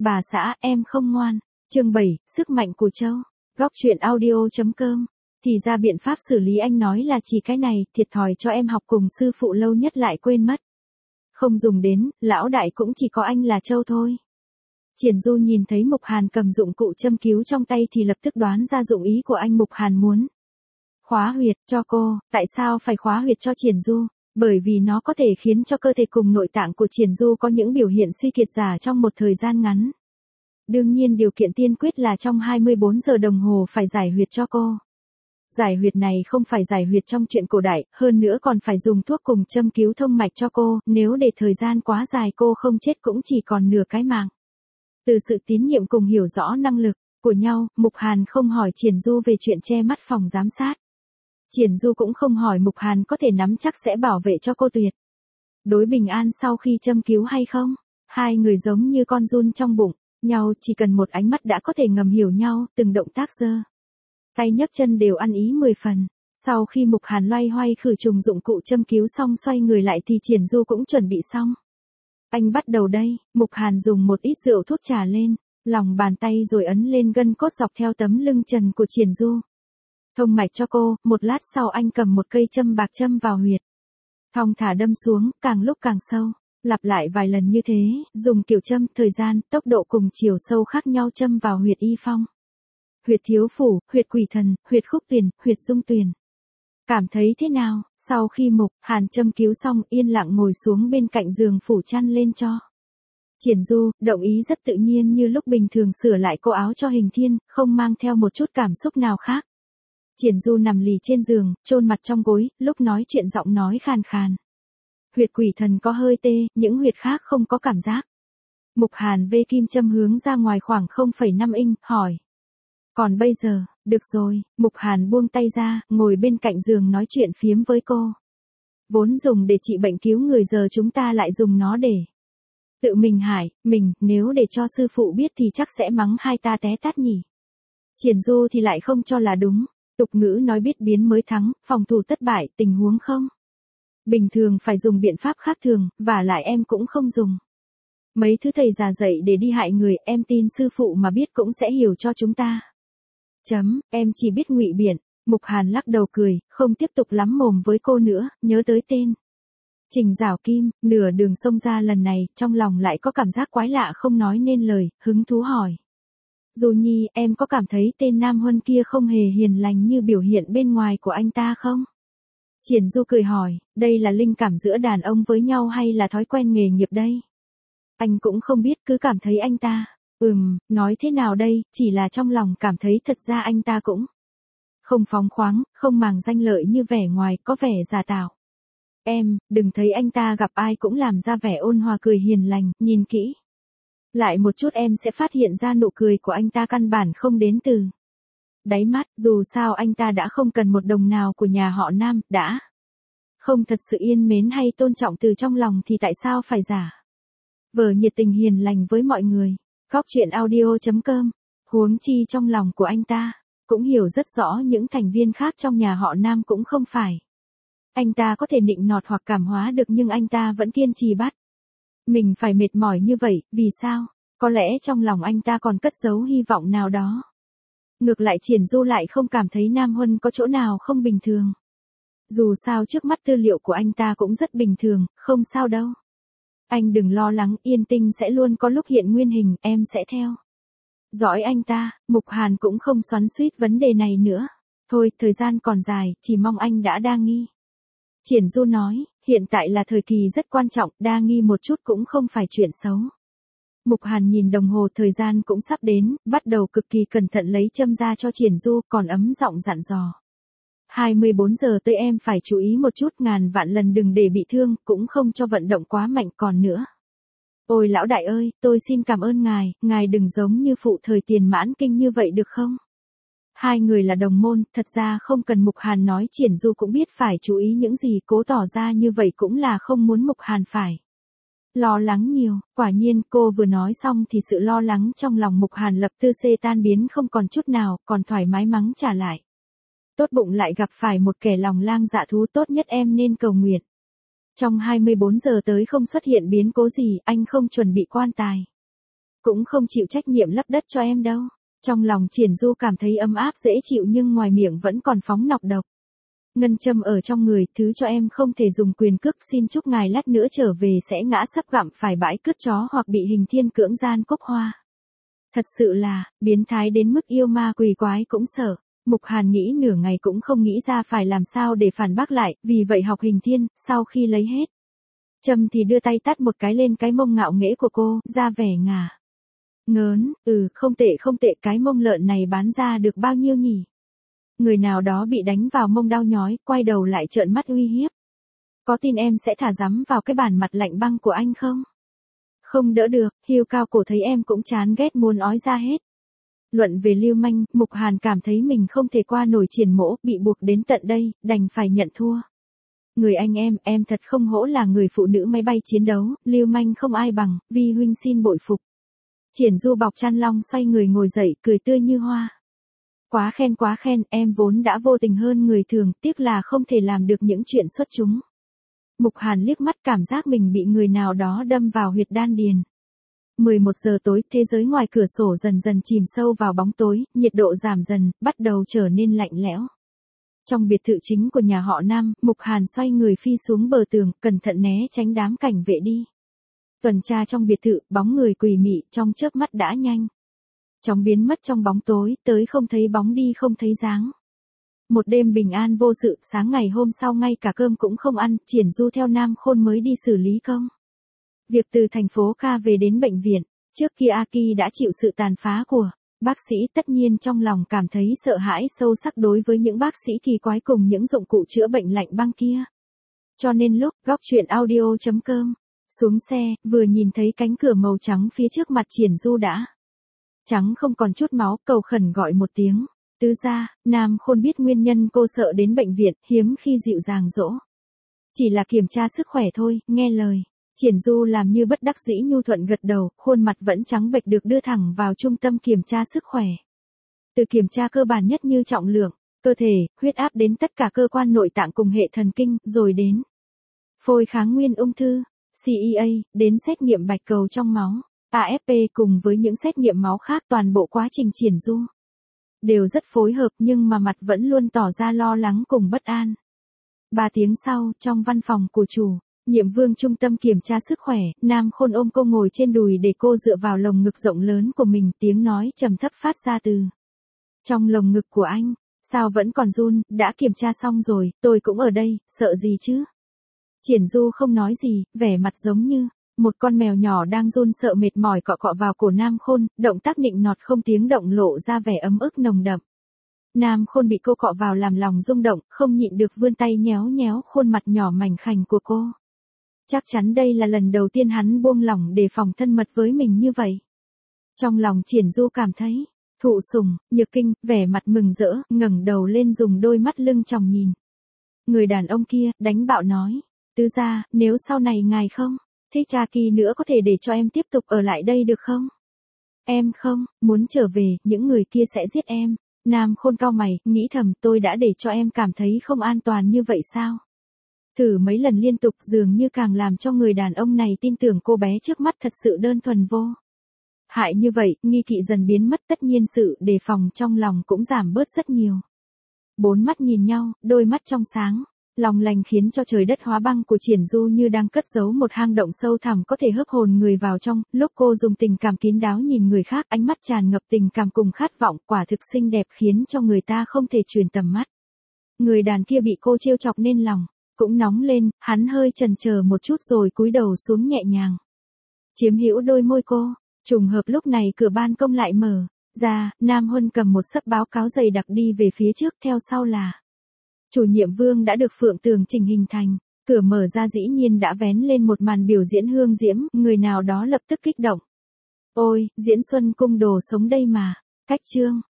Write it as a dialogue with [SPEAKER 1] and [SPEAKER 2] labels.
[SPEAKER 1] bà xã, em không ngoan. Chương 7, sức mạnh của trâu. Góc truyện audio.com. Thì ra biện pháp xử lý anh nói là chỉ cái này, thiệt thòi cho em học cùng sư phụ lâu nhất lại quên mất. Không dùng đến, lão đại cũng chỉ có anh là trâu thôi. Triển Du nhìn thấy Mục Hàn cầm dụng cụ châm cứu trong tay thì lập tức đoán ra dụng ý của anh. Mục Hàn muốn khóa huyệt cho cô. Tại sao phải khóa huyệt cho Triển Du? Bởi vì nó có thể khiến cho cơ thể cùng nội tạng của Triển Du có những biểu hiện suy kiệt giả trong một thời gian ngắn. Đương nhiên điều kiện tiên quyết là trong 24 giờ đồng hồ phải giải huyệt cho cô. Giải huyệt này không phải giải huyệt trong truyện cổ đại, hơn nữa còn phải dùng thuốc cùng châm cứu thông mạch cho cô, nếu để thời gian quá dài cô không chết cũng chỉ còn nửa cái mạng. Từ sự tín nhiệm cùng hiểu rõ năng lực của nhau, Mục Hàn không hỏi Triển Du về chuyện che mắt phòng giám sát. Triển Du cũng không hỏi Mục Hàn có thể nắm chắc sẽ bảo vệ cho cô tuyệt đối bình an sau khi châm cứu hay không. Hai người giống như con giun trong bụng nhau, chỉ cần một ánh mắt đã có thể ngầm hiểu nhau, từng động tác giơ tay nhấc chân đều ăn ý 10 phần. Sau khi Mục Hàn loay hoay khử trùng dụng cụ châm cứu xong xoay người lại thì Triển Du cũng chuẩn bị xong. Anh bắt đầu đây. Mục Hàn dùng một ít rượu thuốc trà lên lòng bàn tay rồi ấn lên gân cốt dọc theo tấm lưng trần của Triển Du. Thông mạch cho cô, một lát sau anh cầm một cây châm bạc châm vào huyệt. Thong thả đâm xuống, càng lúc càng sâu. Lặp lại vài lần như thế, dùng kiểu châm, thời gian, tốc độ cùng chiều sâu khác nhau châm vào huyệt y phong, huyệt thiếu phủ, huyệt quỷ thần, huyệt khúc tuyền, huyệt dung tuyền. Cảm thấy thế nào? Sau khi Mục Hàn châm cứu xong, yên lặng ngồi xuống bên cạnh giường phủ chăn lên cho Triển Du, đồng ý rất tự nhiên như lúc bình thường sửa lại cô áo cho Hình Thiên, không mang theo một chút cảm xúc nào khác. Triển Du nằm lì trên giường, chôn mặt trong gối, lúc nói chuyện giọng nói khàn khàn. Huyệt quỷ thần có hơi tê, những huyệt khác không có cảm giác. Mục Hàn vê kim châm hướng ra ngoài khoảng 0,5 inch, hỏi. Còn bây giờ, được rồi. Mục Hàn buông tay ra, ngồi bên cạnh giường nói chuyện phiếm với cô. Vốn dùng để trị bệnh cứu người giờ chúng ta lại dùng nó để tự mình hại mình, nếu để cho sư phụ biết thì chắc sẽ mắng hai ta té tát nhỉ. Triển Du thì lại không cho là đúng. Tục ngữ nói biết biến mới thắng, phòng thủ thất bại, tình huống không bình thường phải dùng biện pháp khác thường, và lại em cũng không dùng mấy thứ thầy già dạy để đi hại người, em tin sư phụ mà biết cũng sẽ hiểu cho chúng ta. Em chỉ biết ngụy biện. Mục Hàn lắc đầu cười, không tiếp tục lắm mồm với cô nữa, nhớ tới tên Trình Giảo Kim, nửa đường xông ra lần này, trong lòng lại có cảm giác quái lạ không nói nên lời, hứng thú hỏi. Du Nhi, em có cảm thấy tên Nam Huân kia không hề hiền lành như biểu hiện bên ngoài của anh ta không? Triển Du cười hỏi, đây là linh cảm giữa đàn ông với nhau hay là thói quen nghề nghiệp đây? Anh cũng không biết, cứ cảm thấy anh ta. Nói thế nào đây, chỉ là trong lòng cảm thấy thật ra anh ta cũng không phóng khoáng, không màng danh lợi như vẻ ngoài, có vẻ giả tạo. Em, đừng thấy anh ta gặp ai cũng làm ra vẻ ôn hòa cười hiền lành, nhìn kỹ lại một chút em sẽ phát hiện ra nụ cười của anh ta căn bản không đến từ đáy mắt, dù sao anh ta đã không cần một đồng nào của nhà họ Nam, đã không thật sự yên mến hay tôn trọng từ trong lòng thì tại sao phải giả vờ nhiệt tình hiền lành với mọi người. Góc truyện audio.com. Huống chi trong lòng của anh ta cũng hiểu rất rõ những thành viên khác trong nhà họ Nam cũng không phải anh ta có thể nịnh nọt hoặc cảm hóa được, nhưng anh ta vẫn kiên trì bắt mình phải mệt mỏi như vậy, vì sao? Có lẽ trong lòng anh ta còn cất giấu hy vọng nào đó. Ngược lại Triển Du lại không cảm thấy Nam Huân có chỗ nào không bình thường. Dù sao trước mắt tư liệu của anh ta cũng rất bình thường, không sao đâu. Anh đừng lo lắng, Yên Tinh sẽ luôn có lúc hiện nguyên hình, em sẽ theo dõi anh ta. Mục Hàn cũng không xoắn xuýt vấn đề này nữa. Thôi, thời gian còn dài, chỉ mong anh đã đa nghi. Triển Du nói, hiện tại là thời kỳ rất quan trọng, đa nghi một chút cũng không phải chuyện xấu. Mục Hàn nhìn đồng hồ, thời gian cũng sắp đến, bắt đầu cực kỳ cẩn thận lấy châm ra cho Triển Du, còn ấm giọng dặn dò. 24 giờ tới em phải chú ý một chút, ngàn vạn lần đừng để bị thương, cũng không cho vận động quá mạnh còn nữa. Ôi lão đại ơi, tôi xin cảm ơn ngài đừng giống như phụ thời Tiền Mãn Kinh như vậy được không? Hai người là đồng môn, thật ra không cần Mục Hàn nói Triển Du cũng biết phải chú ý những gì, cố tỏ ra như vậy cũng là không muốn Mục Hàn phải lo lắng nhiều. Quả nhiên cô vừa nói xong thì sự lo lắng trong lòng Mục Hàn lập tức tan biến không còn chút nào, còn thoải mái mắng trả lại. Tốt bụng lại gặp phải một kẻ lòng lang dạ thú, tốt nhất em nên cầu nguyện trong 24 giờ tới không xuất hiện biến cố gì, anh không chuẩn bị quan tài cũng không chịu trách nhiệm lấp đất cho em đâu. Trong lòng Triển Du cảm thấy ấm áp dễ chịu nhưng ngoài miệng vẫn còn phóng nọc độc. Ngân châm ở trong người, thứ cho em không thể dùng quyền cước, xin chúc ngài lát nữa trở về sẽ ngã sấp gặm phải bãi cướp chó hoặc bị hình thiên cưỡng gian cốc hoa. Thật sự là, biến thái đến mức yêu ma quỷ quái cũng sợ. Mục Hàn nghĩ nửa ngày cũng không nghĩ ra phải làm sao để phản bác lại, vì vậy học hình thiên, sau khi lấy hết châm thì đưa tay tát một cái lên cái mông ngạo nghễ của cô, ra vẻ ngả ngớn, không tệ, cái mông lợn này bán ra được bao nhiêu nhỉ? Người nào đó bị đánh vào mông đau nhói, quay đầu lại trợn mắt uy hiếp. Có tin em sẽ thả rắm vào cái bản mặt lạnh băng của anh không? Không đỡ được, Hiêu cao cổ thấy em cũng chán ghét muốn ói ra hết. Luận về lưu manh, Mục Hàn cảm thấy mình không thể qua nổi Triển Mỗ, bị buộc đến tận đây, đành phải nhận thua. Người anh em thật không hổ là người phụ nữ máy bay chiến đấu, lưu manh không ai bằng, Vi huynh xin bội phục. Triển Du bọc chăn long xoay người ngồi dậy, cười tươi như hoa. Quá khen, em vốn đã vô tình hơn người thường, tiếc là không thể làm được những chuyện xuất chúng. Mục Hàn liếc mắt cảm giác mình bị người nào đó đâm vào huyệt đan điền. 11 giờ tối, thế giới ngoài cửa sổ dần dần chìm sâu vào bóng tối, nhiệt độ giảm dần, bắt đầu trở nên lạnh lẽo. Trong biệt thự chính của nhà họ Nam, Mục Hàn xoay người phi xuống bờ tường, cẩn thận né tránh đám cảnh vệ đi. Tuần tra trong biệt thự, bóng người quỷ mị trong chớp mắt đã nhanh chóng biến mất trong bóng tối, tới không thấy bóng đi không thấy dáng. Một đêm bình an vô sự, sáng ngày hôm sau ngay cả cơm cũng không ăn, Triển Du theo Nam Khôn mới đi xử lý công việc từ thành phố Ca về đến bệnh viện. Trước kia Aki đã chịu sự tàn phá của bác sĩ, tất nhiên trong lòng cảm thấy sợ hãi sâu sắc đối với những bác sĩ kỳ quái cùng những dụng cụ chữa bệnh lạnh băng kia. Cho nên lúc góc chuyện audio.com xuống xe, vừa nhìn thấy cánh cửa màu trắng phía trước mặt Triển Du đã trắng không còn chút máu, cầu khẩn gọi một tiếng. Tứ gia, Nam Khôn biết nguyên nhân cô sợ đến bệnh viện, hiếm khi dịu dàng dỗ. Chỉ là kiểm tra sức khỏe thôi, nghe lời. Triển Du làm như bất đắc dĩ nhu thuận gật đầu, khuôn mặt vẫn trắng bệch được đưa thẳng vào trung tâm kiểm tra sức khỏe. Từ kiểm tra cơ bản nhất như trọng lượng, cơ thể, huyết áp đến tất cả cơ quan nội tạng cùng hệ thần kinh, rồi đến phôi kháng nguyên ung thư, CEA, đến xét nghiệm bạch cầu trong máu, AFP cùng với những xét nghiệm máu khác, toàn bộ quá trình Triển Du đều rất phối hợp nhưng mà mặt vẫn luôn tỏ ra lo lắng cùng bất an. 3 tiếng sau, trong văn phòng của chủ nhiệm Vương trung tâm kiểm tra sức khỏe, Nam Khôn ôm cô ngồi trên đùi để cô dựa vào lồng ngực rộng lớn của mình, tiếng nói trầm thấp phát ra từ trong lồng ngực của anh. Sao vẫn còn run, đã kiểm tra xong rồi, tôi cũng ở đây, sợ gì chứ? Triển Du không nói gì, vẻ mặt giống như một con mèo nhỏ đang run sợ mệt mỏi cọ cọ vào cổ Nam Khôn, động tác nịnh nọt không tiếng động lộ ra vẻ ấm ức nồng đậm. Nam Khôn bị cô cọ vào làm lòng rung động, không nhịn được vươn tay nhéo nhéo khuôn mặt nhỏ mảnh khảnh của cô. Chắc chắn đây là lần đầu tiên hắn buông lỏng đề phòng thân mật với mình như vậy. Trong lòng Triển Du cảm thấy thụ sủng, nhược kinh, vẻ mặt mừng rỡ, ngẩng đầu lên dùng đôi mắt lưng tròng nhìn người đàn ông kia, đánh bạo nói: Tứ gia, nếu sau này ngài không thích Aki nữa có thể để cho em tiếp tục ở lại đây được không? Em không muốn trở về, những người kia sẽ giết em. Nam Khôn cau mày, nghĩ thầm, tôi đã để cho em cảm thấy không an toàn như vậy sao? Thử mấy lần liên tục dường như càng làm cho người đàn ông này tin tưởng cô bé trước mắt thật sự đơn thuần vô hại như vậy, nghi kỵ dần biến mất, tất nhiên sự đề phòng trong lòng cũng giảm bớt rất nhiều. 4 mắt nhìn nhau, đôi mắt trong sáng long lanh khiến cho trời đất hóa băng của Triển Du như đang cất giấu một hang động sâu thẳm có thể hấp hồn người vào trong. Lúc cô dùng tình cảm kín đáo nhìn người khác, ánh mắt tràn ngập tình cảm cùng khát vọng, quả thực xinh đẹp khiến cho người ta không thể chuyển tầm mắt. Người đàn kia bị cô trêu chọc nên lòng cũng nóng lên, hắn hơi chần chờ một chút rồi cúi đầu xuống nhẹ nhàng chiếm hữu đôi môi cô. Trùng hợp lúc này cửa ban công lại mở ra, Nam Huân cầm một xấp báo cáo dày đặc đi về phía trước, theo sau là chủ nhiệm Vương đã được Phượng Tường chỉnh hình thành. Cửa mở ra dĩ nhiên đã vén lên một màn biểu diễn hương diễm, người nào đó lập tức kích động. Ôi, diễn Xuân cung đồ sống đây mà. Cách chương